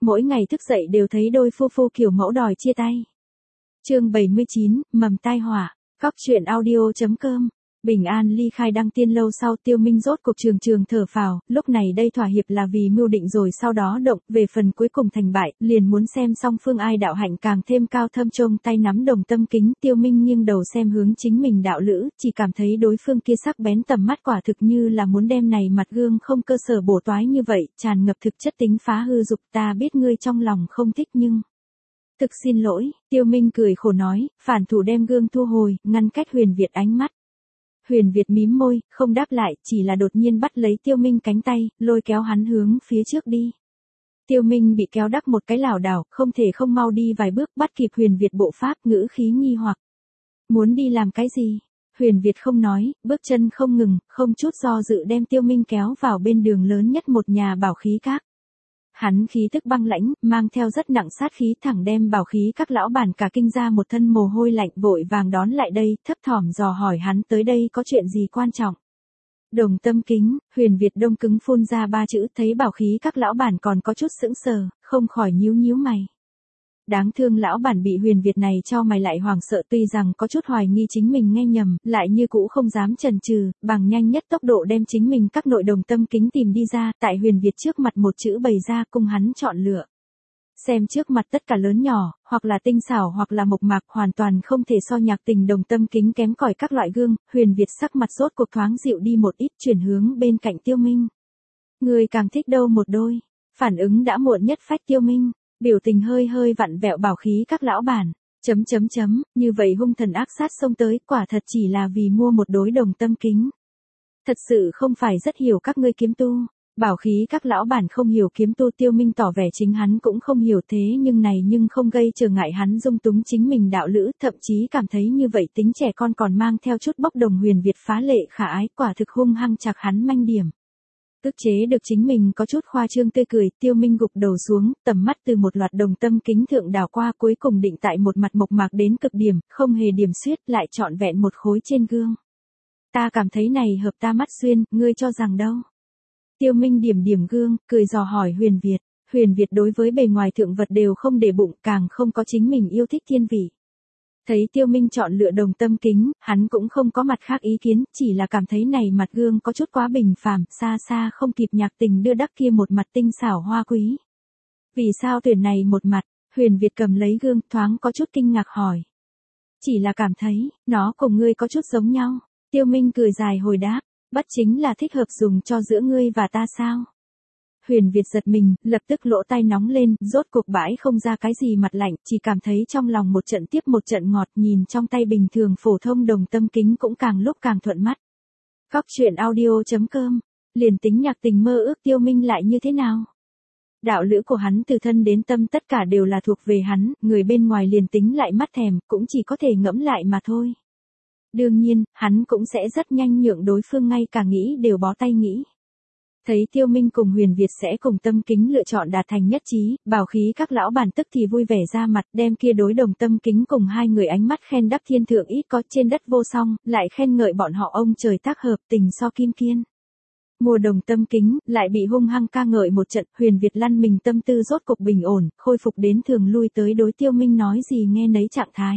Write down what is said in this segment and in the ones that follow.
Mỗi ngày thức dậy đều thấy đôi phu phu kiểu mẫu đòi chia tay. Chương 79, mầm tai họa. Cóc truyện audio.com. Bình an ly khai đăng tiên lâu sau, Tiêu Minh rốt cuộc trường thở phào, lúc này đây thỏa hiệp là vì mưu định rồi sau đó động, về phần cuối cùng thành bại, liền muốn xem song phương ai đạo hạnh càng thêm cao thâm. Trông tay nắm đồng tâm kính, Tiêu Minh nghiêng đầu xem hướng chính mình đạo lữ, chỉ cảm thấy đối phương kia sắc bén tầm mắt quả thực như là muốn đem này mặt gương không cơ sở bổ toái như vậy, tràn ngập thực chất tính phá hư dục. Ta biết ngươi trong lòng không thích nhưng... Thực xin lỗi, Tiêu Minh cười khổ nói, phản thủ đem gương thu hồi, ngăn cách Huyền Việt ánh mắt. Huyền Việt mím môi, không đáp lại, chỉ là đột nhiên bắt lấy Tiêu Minh cánh tay, lôi kéo hắn hướng phía trước đi. Tiêu Minh bị kéo đắc một cái lảo đảo, không thể không mau đi vài bước bắt kịp Huyền Việt bộ pháp, ngữ khí nghi hoặc. Muốn đi làm cái gì? Huyền Việt không nói, bước chân không ngừng, không chút do dự đem Tiêu Minh kéo vào bên đường lớn nhất một nhà bảo khí các. Hắn khí tức băng lãnh, mang theo rất nặng sát khí, thẳng đem bảo khí các lão bản cả kinh ra một thân mồ hôi lạnh, vội vàng đón lại đây, thấp thỏm dò hỏi hắn tới đây có chuyện gì quan trọng. Đồng tâm kính. Huyền Việt đông cứng phun ra ba chữ, thấy bảo khí các lão bản còn có chút sững sờ, không khỏi nhíu mày. Đáng thương lão bản bị Huyền Việt này cho mày lại hoảng sợ, tuy rằng có chút hoài nghi chính mình nghe nhầm, lại như cũ không dám chần chừ, bằng nhanh nhất tốc độ đem chính mình các nội đồng tâm kính tìm đi ra, tại Huyền Việt trước mặt một chữ bày ra cùng hắn chọn lựa. Xem trước mặt tất cả lớn nhỏ, hoặc là tinh xảo hoặc là mộc mạc, hoàn toàn không thể so nhạc tình đồng tâm kính kém cỏi các loại gương. Huyền Việt sắc mặt rốt cuộc thoáng dịu đi một ít, chuyển hướng bên cạnh Tiêu Minh. Người càng thích đâu một đôi? Phản ứng đã muộn nhất phách Tiêu Minh. Biểu tình hơi vặn vẹo bảo khí các lão bản, như vậy hung thần ác sát xông tới, quả thật chỉ là vì mua một đối đồng tâm kính. Thật sự không phải rất hiểu các ngươi kiếm tu. Bảo khí các lão bản không hiểu kiếm tu. Tiêu Minh tỏ vẻ chính hắn cũng không hiểu, thế nhưng không gây trở ngại hắn dung túng chính mình đạo lữ, thậm chí cảm thấy như vậy tính trẻ con còn mang theo chút bốc đồng. Huyền Việt phá lệ khả ái, quả thực hung hăng chạc hắn manh điểm. Ức chế được chính mình có chút khoa trương tươi cười, Tiêu Minh gục đầu xuống, tầm mắt từ một loạt đồng tâm kính thượng đảo qua, cuối cùng định tại một mặt mộc mạc đến cực điểm, không hề điểm xuyết, lại trọn vẹn một khối trên gương. Ta cảm thấy này hợp ta mắt xuyên, ngươi cho rằng đâu? Tiêu Minh điểm gương, cười dò hỏi Huyền Việt. Huyền Việt đối với bề ngoài thượng vật đều không để bụng, càng không có chính mình yêu thích thiên vị. Thấy Tiêu Minh chọn lựa đồng tâm kính, hắn cũng không có mặt khác ý kiến, chỉ là cảm thấy này mặt gương có chút quá bình phàm, xa không kịp nhạc tình đưa đắc kia một mặt tinh xảo hoa quý. Vì sao tuyển này một mặt? Huyền Việt cầm lấy gương, thoáng có chút kinh ngạc hỏi. Chỉ là cảm thấy, nó cùng ngươi có chút giống nhau. Tiêu Minh cười dài hồi đáp, bất chính là thích hợp dùng cho giữa ngươi và ta sao? Huyền Việt giật mình, lập tức lỗ tai nóng lên, rốt cuộc bãi không ra cái gì mặt lạnh, chỉ cảm thấy trong lòng một trận tiếp một trận ngọt, nhìn trong tay bình thường phổ thông đồng tâm kính cũng càng lúc càng thuận mắt. Cóc truyện audio.com. Liền tính nhạc tình mơ ước Tiêu Minh lại như thế nào? Đạo lữ của hắn từ thân đến tâm tất cả đều là thuộc về hắn, người bên ngoài liền tính lại mắt thèm, cũng chỉ có thể ngẫm lại mà thôi. Đương nhiên, hắn cũng sẽ rất nhanh nhượng đối phương, ngay cả nghĩ đều bó tay nghĩ. Thấy Tiêu Minh cùng Huyền Việt sẽ cùng tâm kính lựa chọn đạt thành nhất trí, bảo khí các lão bản tức thì vui vẻ ra mặt, đem kia đối đồng tâm kính cùng hai người ánh mắt khen đắc thiên thượng ít có, trên đất vô song, lại khen ngợi bọn họ ông trời tác hợp, tình so kim kiên. Mua đồng tâm kính, lại bị hung hăng ca ngợi một trận. Huyền Việt lăn mình tâm tư rốt cục bình ổn, khôi phục đến thường lui tới đối Tiêu Minh nói gì nghe nấy trạng thái.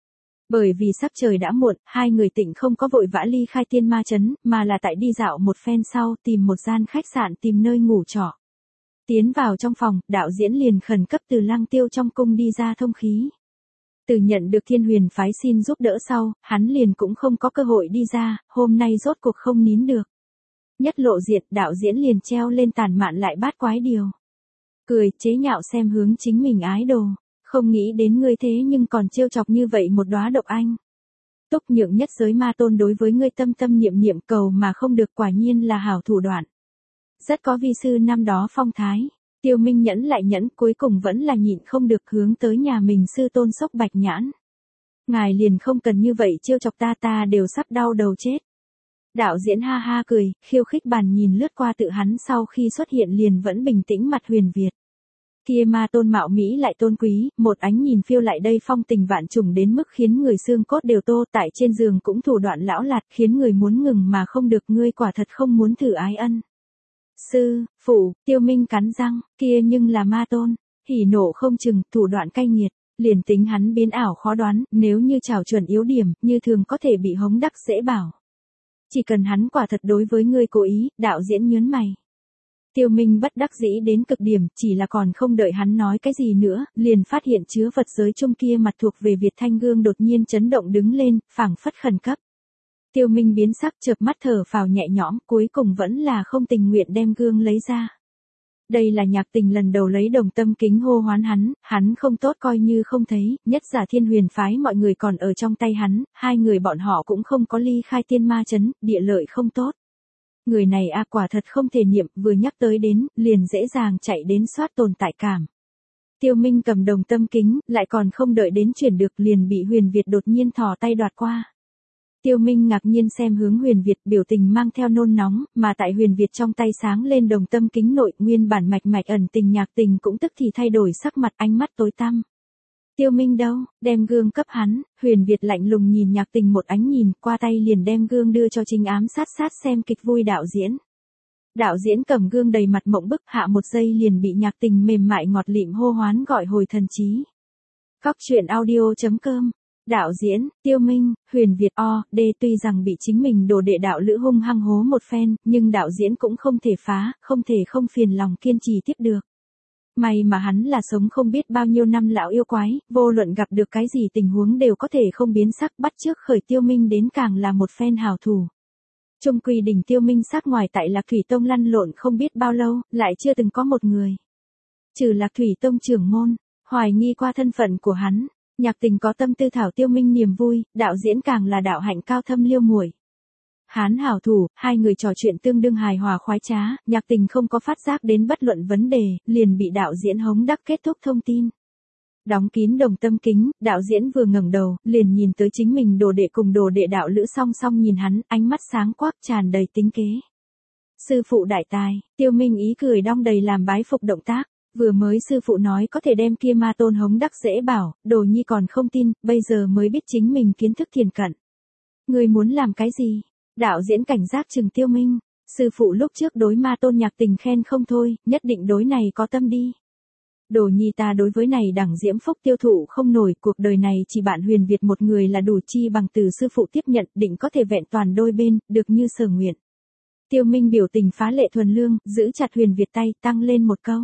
Bởi vì sắc trời đã muộn, hai người tịnh không có vội vã ly khai tiên ma trấn, mà là tại đi dạo một phen sau, tìm một gian khách sạn, tìm nơi ngủ trọ. Tiến vào trong phòng, đạo diễn liền khẩn cấp từ Lăng Tiêu trong cung đi ra thông khí. Từ nhận được Thiên Huyền phái xin giúp đỡ sau, hắn liền cũng không có cơ hội đi ra, hôm nay rốt cuộc không nín được. Nhất lộ diện, đạo diễn liền treo lên tàn mạn lại bát quái điều. Cười, chế nhạo xem hướng chính mình ái đồ. Không nghĩ đến ngươi thế nhưng còn trêu chọc như vậy một đóa độc anh. Túc nhượng nhất giới ma tôn đối với ngươi tâm niệm cầu mà không được, quả nhiên là hảo thủ đoạn. Rất có vi sư năm đó phong thái. Tiêu Minh nhẫn lại nhẫn, cuối cùng vẫn là nhịn không được hướng tới nhà mình sư tôn sốc bạch nhãn. Ngài liền không cần như vậy trêu chọc ta đều sắp đau đầu chết. Đạo diễn ha ha cười, khiêu khích bàn nhìn lướt qua tự hắn sau khi xuất hiện liền vẫn bình tĩnh mặt Huyền Việt. Kia ma tôn mạo mỹ lại tôn quý, một ánh nhìn phiêu lại đây phong tình vạn trùng đến mức khiến người xương cốt đều tô, tại trên giường cũng thủ đoạn lão lạt, khiến người muốn ngừng mà không được. Ngươi quả thật không muốn thử ái ân. Sư, phụ, Tiêu Minh cắn răng, kia nhưng là ma tôn. hỉ nộ không chừng, thủ đoạn cay nghiệt. Liền tính hắn biến ảo khó đoán, nếu như trảo chuẩn yếu điểm, như thường có thể bị hống đắc dễ bảo. Chỉ cần hắn quả thật đối với ngươi cố ý, đạo diễn nhớn mày. Tiêu Minh bất đắc dĩ đến cực điểm, chỉ là còn không đợi hắn nói cái gì nữa, liền phát hiện chứa vật giới chung kia mặt thuộc về Việt Thanh gương đột nhiên chấn động đứng lên, phảng phất khẩn cấp. Tiêu Minh biến sắc chợp mắt thở phào nhẹ nhõm, cuối cùng vẫn là không tình nguyện đem gương lấy ra. Đây là Nhạc Tình lần đầu lấy Đồng Tâm kính hô hoán hắn không tốt coi như không thấy, nhất giả Thiên Huyền phái mọi người còn ở trong tay hắn, hai người bọn họ cũng không có ly khai Tiên Ma Trấn, địa lợi không tốt. Người này quả thật không thể niệm, vừa nhắc tới đến, liền dễ dàng chạy đến soát tồn tại cảm. Tiêu Minh cầm Đồng Tâm kính, lại còn không đợi đến chuyển được liền bị Huyền Việt đột nhiên thò tay đoạt qua. Tiêu Minh ngạc nhiên xem hướng Huyền Việt, biểu tình mang theo nôn nóng, mà tại Huyền Việt trong tay sáng lên Đồng Tâm kính nội, nguyên bản mạch mạch ẩn tình Nhạc Tình cũng tức thì thay đổi sắc mặt, ánh mắt tối tăm. Tiêu Minh đâu, đem gương cấp hắn, Huyền Việt lạnh lùng nhìn Nhạc Tình một ánh nhìn, qua tay liền đem gương đưa cho Chính Ám sát xem kịch vui đạo diễn. Đạo diễn cầm gương đầy mặt mộng bức, hạ một giây liền bị Nhạc Tình mềm mại ngọt lịm hô hoán gọi hồi thần trí. Cóc truyện audio.com. Đạo diễn, Tiêu Minh, Huyền Việt tuy rằng bị chính mình đồ đệ đạo lữ hung hăng hố một phen, nhưng đạo diễn cũng không thể phá, không thể không phiền lòng kiên trì tiếp được. May mà hắn là sống không biết bao nhiêu năm lão yêu quái, vô luận gặp được cái gì tình huống đều có thể không biến sắc, bắt trước khởi Tiêu Minh đến càng là một phen hào thủ. Chung quy đỉnh Tiêu Minh sắc ngoài tại Lạc Thủy Tông lăn lộn không biết bao lâu, lại chưa từng có một người. Trừ Lạc Thủy Tông trưởng môn, hoài nghi qua thân phận của hắn. Nhạc Tình có tâm tư thảo Tiêu Minh niềm vui, đạo diễn càng là đạo hạnh cao thâm liêu muội. Hán hảo thủ, hai người trò chuyện tương đương hài hòa khoái trá, Nhạc Tình không có phát giác đến bất luận vấn đề, liền bị đạo diễn hống đắc kết thúc thông tin. Đóng kín Đồng Tâm kính, đạo diễn vừa ngẩng đầu, liền nhìn tới chính mình đồ đệ cùng đồ đệ đạo lữ song song nhìn hắn, ánh mắt sáng quắc tràn đầy tính kế. Sư phụ đại tài, Tiêu Minh ý cười đong đầy làm bái phục động tác. Vừa mới sư phụ nói có thể đem kia ma tôn hống đắc dễ bảo, đồ nhi còn không tin, bây giờ mới biết chính mình kiến thức thiền cận. Người muốn làm cái gì? Đạo diễn cảnh giác chừng Tiêu Minh, sư phụ lúc trước đối ma tôn Nhạc Tình khen không thôi, nhất định đối này có tâm đi. Đồ nhi ta đối với này đẳng diễm phúc tiêu thụ không nổi, cuộc đời này chỉ bạn Huyền Việt một người là đủ, chi bằng từ sư phụ tiếp nhận, định có thể vẹn toàn đôi bên, được như sở nguyện. Tiêu Minh biểu tình phá lệ thuần lương, giữ chặt Huyền Việt tay, tăng lên một câu.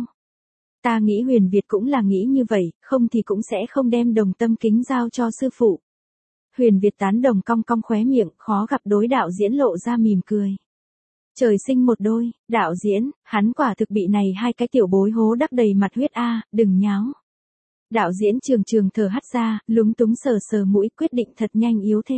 Ta nghĩ Huyền Việt cũng là nghĩ như vậy, không thì cũng sẽ không đem Đồng Tâm kính giao cho sư phụ. Huyền Việt tán đồng cong cong khóe miệng, khó gặp đối đạo diễn lộ ra mỉm cười. Trời sinh một đôi, đạo diễn, hắn quả thực bị này hai cái tiểu bối hố đắc đầy mặt huyết đừng nháo. Đạo diễn trường thở hắt ra, lúng túng sờ mũi, quyết định thật nhanh yếu thế.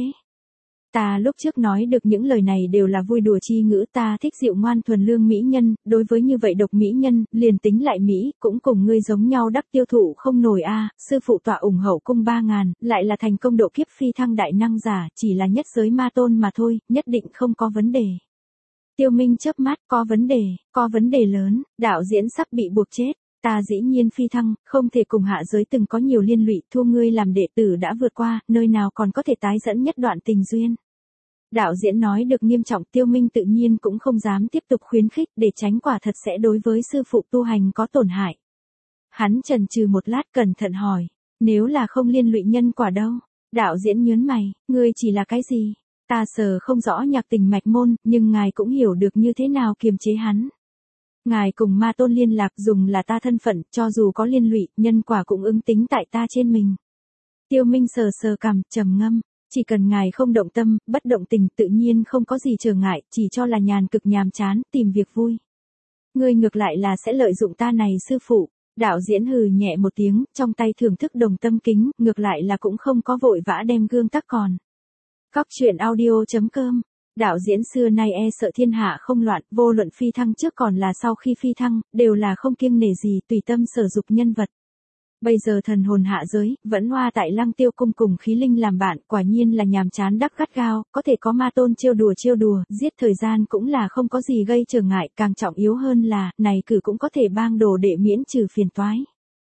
Ta lúc trước nói được những lời này đều là vui đùa chi ngữ, ta thích dịu ngoan thuần lương mỹ nhân, đối với như vậy độc mỹ nhân, liền tính lại mỹ, cũng cùng ngươi giống nhau đắc tiêu thụ không nổi sư phụ tọa ủng hậu cung 3.000, lại là thành công độ kiếp phi thăng đại năng giả, chỉ là nhất giới ma tôn mà thôi, nhất định không có vấn đề. Tiêu Minh chớp mắt, có vấn đề lớn, đạo diễn sắp bị buộc chết. Ta dĩ nhiên phi thăng, không thể cùng hạ giới từng có nhiều liên lụy, thua ngươi làm đệ tử đã vượt qua, nơi nào còn có thể tái dẫn nhất đoạn tình duyên. Đạo diễn nói được nghiêm trọng, Tiêu Minh tự nhiên cũng không dám tiếp tục khuyến khích, để tránh quả thật sẽ đối với sư phụ tu hành có tổn hại. Hắn chần chừ một lát cẩn thận hỏi, nếu là không liên lụy nhân quả đâu? Đạo diễn nhớn mày, ngươi chỉ là cái gì? Ta sờ không rõ Nhạc Tình mạch môn, nhưng ngài cũng hiểu được như thế nào kiềm chế hắn. Ngài cùng ma tôn liên lạc dùng là ta thân phận, cho dù có liên lụy, nhân quả cũng ứng tính tại ta trên mình. Tiêu Minh sờ cằm, trầm ngâm, chỉ cần ngài không động tâm, bất động tình, tự nhiên không có gì trở ngại, chỉ cho là nhàn cực nhàm chán, tìm việc vui. Ngươi ngược lại là sẽ lợi dụng ta này sư phụ. Đạo diễn hừ nhẹ một tiếng, trong tay thưởng thức Đồng Tâm kính, ngược lại là cũng không có vội vã đem gương tắc còn. Cóc truyện audio.com. Đạo diễn xưa nay sợ thiên hạ không loạn, vô luận phi thăng trước còn là sau khi phi thăng, đều là không kiêng nể gì, tùy tâm sở dục nhân vật. Bây giờ thần hồn hạ giới, vẫn hoa tại Lăng Tiêu cung cùng khí linh làm bạn, quả nhiên là nhàm chán đắc gắt gao, có thể có ma tôn trêu đùa, giết thời gian cũng là không có gì gây trở ngại, càng trọng yếu hơn là, này cử cũng có thể bang đồ đệ miễn trừ phiền toái.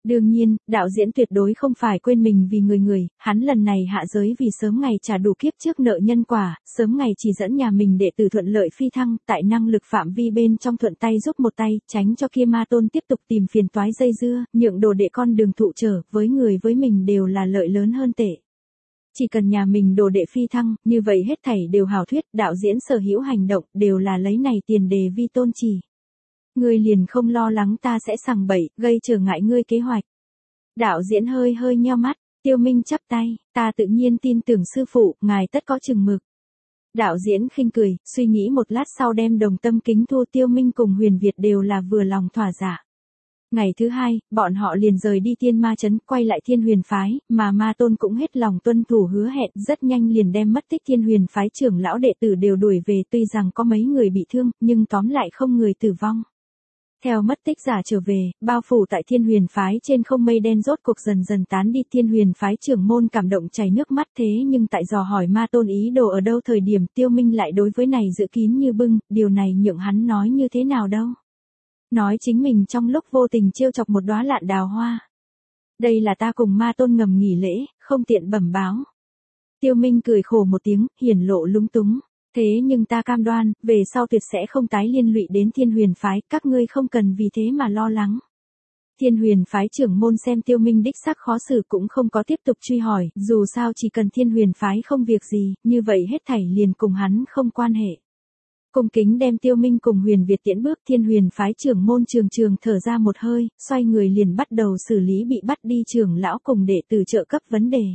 Đương nhiên, đạo diễn tuyệt đối không phải quên mình vì người, hắn lần này hạ giới vì sớm ngày trả đủ kiếp trước nợ nhân quả, sớm ngày chỉ dẫn nhà mình đệ tử thuận lợi phi thăng, tại năng lực phạm vi bên trong thuận tay giúp một tay, tránh cho kia ma tôn tiếp tục tìm phiền toái dây dưa, nhượng đồ đệ con đường thụ trở, với người với mình đều là lợi lớn hơn tệ. Chỉ cần nhà mình đồ đệ phi thăng, như vậy hết thảy đều hảo thuyết, đạo diễn sở hữu hành động, đều là lấy này tiền đề vi tôn chỉ. Ngươi liền không lo lắng ta sẽ sằng bậy, gây trở ngại ngươi kế hoạch. Đạo diễn hơi hơi nheo mắt, Tiêu Minh chắp tay, ta tự nhiên tin tưởng sư phụ, ngài tất có chừng mực. Đạo diễn khinh cười, suy nghĩ một lát sau đem đồng tâm kính thua. Tiêu Minh cùng Huyền Việt đều là vừa lòng thỏa dạ. Ngày thứ hai, bọn họ liền rời đi Tiên Ma Trấn, quay lại Thiên Huyền Phái, mà Ma Tôn cũng hết lòng tuân thủ hứa hẹn, rất nhanh liền đem mất tích Thiên Huyền Phái trưởng lão đệ tử đều đuổi về, tuy rằng có mấy người bị thương, nhưng tóm lại không người tử vong. Theo mất tích giả trở về, bao phủ tại Thiên Huyền Phái trên không mây đen rốt cuộc dần dần tán đi. Thiên Huyền Phái trưởng môn cảm động chảy nước mắt, thế nhưng tại dò hỏi Ma Tôn ý đồ ở đâu thời điểm, Tiêu Minh lại đối với này giữ kín như bưng, điều này nhượng hắn nói như thế nào đâu. Nói chính mình trong lúc vô tình trêu chọc một đóa lạn đào hoa. Đây là ta cùng Ma Tôn ngầm nghỉ lễ, không tiện bẩm báo. Tiêu Minh cười khổ một tiếng, hiển lộ lúng túng. Thế nhưng ta cam đoan, về sau tuyệt sẽ không tái liên lụy đến Thiên Huyền Phái, các ngươi không cần vì thế mà lo lắng. Thiên Huyền Phái trưởng môn xem Tiêu Minh đích xác khó xử cũng không có tiếp tục truy hỏi, dù sao chỉ cần Thiên Huyền Phái không việc gì, như vậy hết thảy liền cùng hắn không quan hệ. Cung kính đem Tiêu Minh cùng Huyền Việt tiễn bước. Thiên Huyền Phái trưởng môn trường thở ra một hơi, xoay người liền bắt đầu xử lý bị bắt đi trưởng lão cùng đệ tử trợ cấp vấn đề.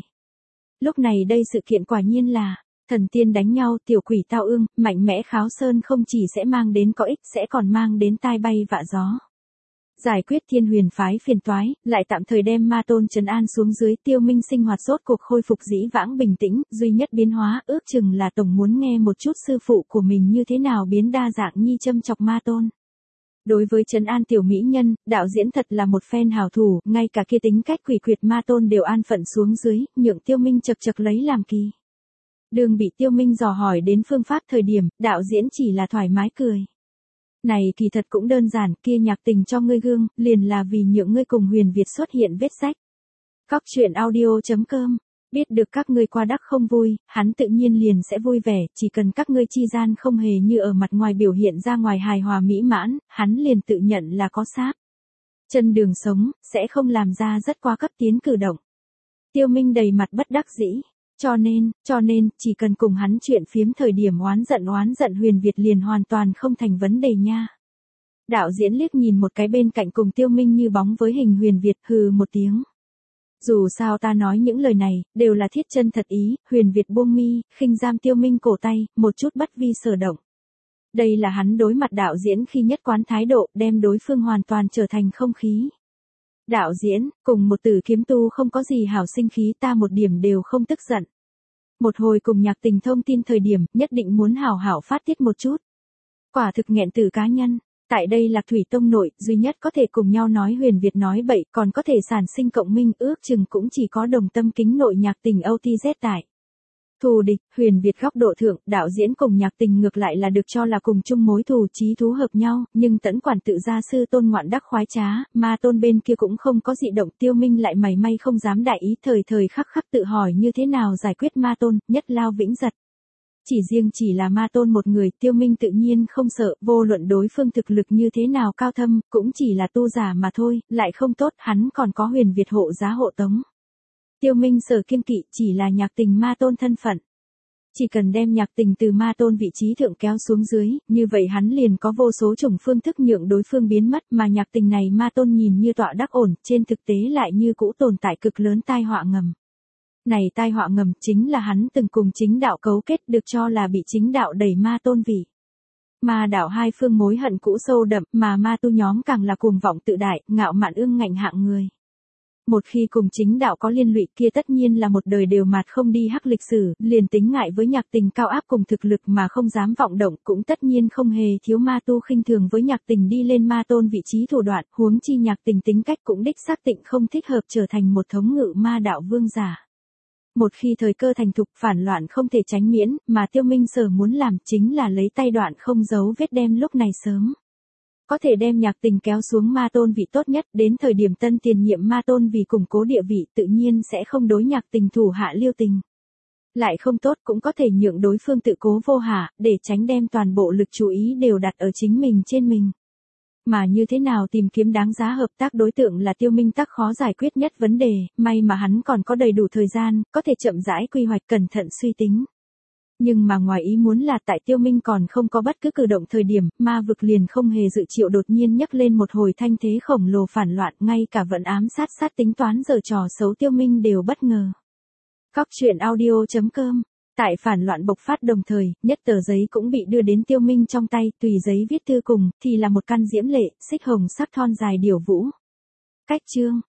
Lúc này đây sự kiện quả nhiên là thần tiên đánh nhau, tiểu quỷ tao ương, mạnh mẽ kháo sơn không chỉ sẽ mang đến có ích, sẽ còn mang đến tai bay vạ gió. Giải quyết Thiên Huyền Phái phiền toái, lại tạm thời đem Ma Tôn trấn an xuống dưới. Tiêu Minh sinh hoạt rốt cuộc khôi phục dĩ vãng bình tĩnh, duy nhất biến hóa ước chừng là tổng muốn nghe một chút sư phụ của mình như thế nào biến đa dạng nhi châm chọc Ma Tôn. Đối với trấn an tiểu mỹ nhân, đạo diễn thật là một phen hảo thủ, ngay cả kia tính cách quỷ quyệt Ma Tôn đều an phận xuống dưới, nhượng Tiêu Minh chật chật lấy làm kỳ. Đường bị Tiêu Minh dò hỏi đến phương pháp thời điểm, đạo diễn chỉ là thoải mái cười. Này kỳ thật cũng đơn giản, kia nhạc tình cho ngươi gương, liền là vì nhượng ngươi cùng Huyền Việt xuất hiện vết rách. Cóc truyện audio.com, biết được các ngươi qua đắc không vui, hắn tự nhiên liền sẽ vui vẻ, chỉ cần các ngươi chi gian không hề như ở mặt ngoài biểu hiện ra ngoài hài hòa mỹ mãn, hắn liền tự nhận là có sáp. Chân đường sống, sẽ không làm ra rất quá cấp tiến cử động. Tiêu Minh đầy mặt bất đắc dĩ. Cho nên, chỉ cần cùng hắn chuyện phiếm thời điểm oán giận Huyền Việt liền hoàn toàn không thành vấn đề nha. Đạo diễn liếc nhìn một cái bên cạnh cùng Tiêu Minh như bóng với hình Huyền Việt, hừ một tiếng. Dù sao ta nói những lời này, đều là thiết chân thật ý. Huyền Việt buông mi, khinh giam Tiêu Minh cổ tay, một chút bất vi sở động. Đây là hắn đối mặt đạo diễn khi nhất quán thái độ, đem đối phương hoàn toàn trở thành không khí. Đạo diễn, cùng một tử kiếm tu không có gì hảo sinh khí, ta một điểm đều không tức giận. Một hồi cùng nhạc tình thông tin thời điểm, nhất định muốn hảo hảo phát tiết một chút. Quả thực nghẹn từ cá nhân. Tại đây Lạc Thủy Tông nội, duy nhất có thể cùng nhau nói Huyền Việt nói bậy, còn có thể sản sinh cộng minh, ước chừng cũng chỉ có đồng tâm kính nội nhạc tình OTZ tại. Thù địch, Huyền Việt góc độ thượng, đạo diễn cùng nhạc tình ngược lại là được cho là cùng chung mối thù, chí thú hợp nhau, nhưng tẫn quản tự gia sư Tôn ngoạn đắc khoái trá, Ma Tôn bên kia cũng không có dị động. Tiêu Minh lại mảy may không dám đại ý, thời khắc tự hỏi như thế nào giải quyết Ma Tôn, nhất lao vĩnh giật. Chỉ là Ma Tôn một người, Tiêu Minh tự nhiên không sợ, vô luận đối phương thực lực như thế nào cao thâm, cũng chỉ là tu giả mà thôi, lại không tốt, hắn còn có Huyền Việt hộ giá hộ tống. Tiêu Minh sở kiên kỵ chỉ là nhạc tình Ma Tôn thân phận. Chỉ cần đem nhạc tình từ Ma Tôn vị trí thượng kéo xuống dưới, như vậy hắn liền có vô số chủng phương thức nhượng đối phương biến mất, mà nhạc tình này Ma Tôn nhìn như tọa đắc ổn, trên thực tế lại như cũ tồn tại cực lớn tai họa ngầm. Này tai họa ngầm chính là hắn từng cùng chính đạo cấu kết, được cho là bị chính đạo đẩy Ma Tôn vị. Ma đạo hai phương mối hận cũ sâu đậm, mà ma tu nhóm càng là cuồng vọng tự đại, ngạo mạn ương ngạnh hạng người. Một khi cùng chính đạo có liên lụy kia tất nhiên là một đời đều mạt không đi hắc lịch sử, liền tính ngại với nhạc tình cao áp cùng thực lực mà không dám vọng động, cũng tất nhiên không hề thiếu ma tu khinh thường với nhạc tình đi lên Ma Tôn vị trí thủ đoạn, huống chi nhạc tình tính cách cũng đích xác định không thích hợp trở thành một thống ngự ma đạo vương giả. Một khi thời cơ thành thục, phản loạn không thể tránh miễn, mà Tiêu Minh sở muốn làm chính là lấy tay đoạn không giấu vết đem lúc này sớm có thể đem Nhạc Tình kéo xuống ma tôn vị tốt nhất, đến thời điểm tân tiền nhiệm ma tôn vì củng cố địa vị tự nhiên sẽ không đối Nhạc Tình thủ hạ lưu tình. Lại không tốt cũng có thể nhượng đối phương tự cố vô hạ, để tránh đem toàn bộ lực chú ý đều đặt ở chính mình trên mình. Mà như thế nào tìm kiếm đáng giá hợp tác đối tượng là Tiêu Minh Tắc khó giải quyết nhất vấn đề, may mà hắn còn có đầy đủ thời gian, có thể chậm rãi quy hoạch cẩn thận suy tính. Nhưng mà ngoài ý muốn là tại Tiêu Minh còn không có bất cứ cử động thời điểm, ma vực liền không hề dự triệu đột nhiên nhấc lên một hồi thanh thế khổng lồ phản loạn, ngay cả vận ám sát tính toán giở trò xấu Tiêu Minh đều bất ngờ. Cóc truyện audio.com. Tại phản loạn bộc phát đồng thời, nhất tờ giấy cũng bị đưa đến Tiêu Minh trong tay, tùy giấy viết thư cùng, thì là một căn diễm lệ, xích hồng sắc thon dài điểu vũ. Cách chương.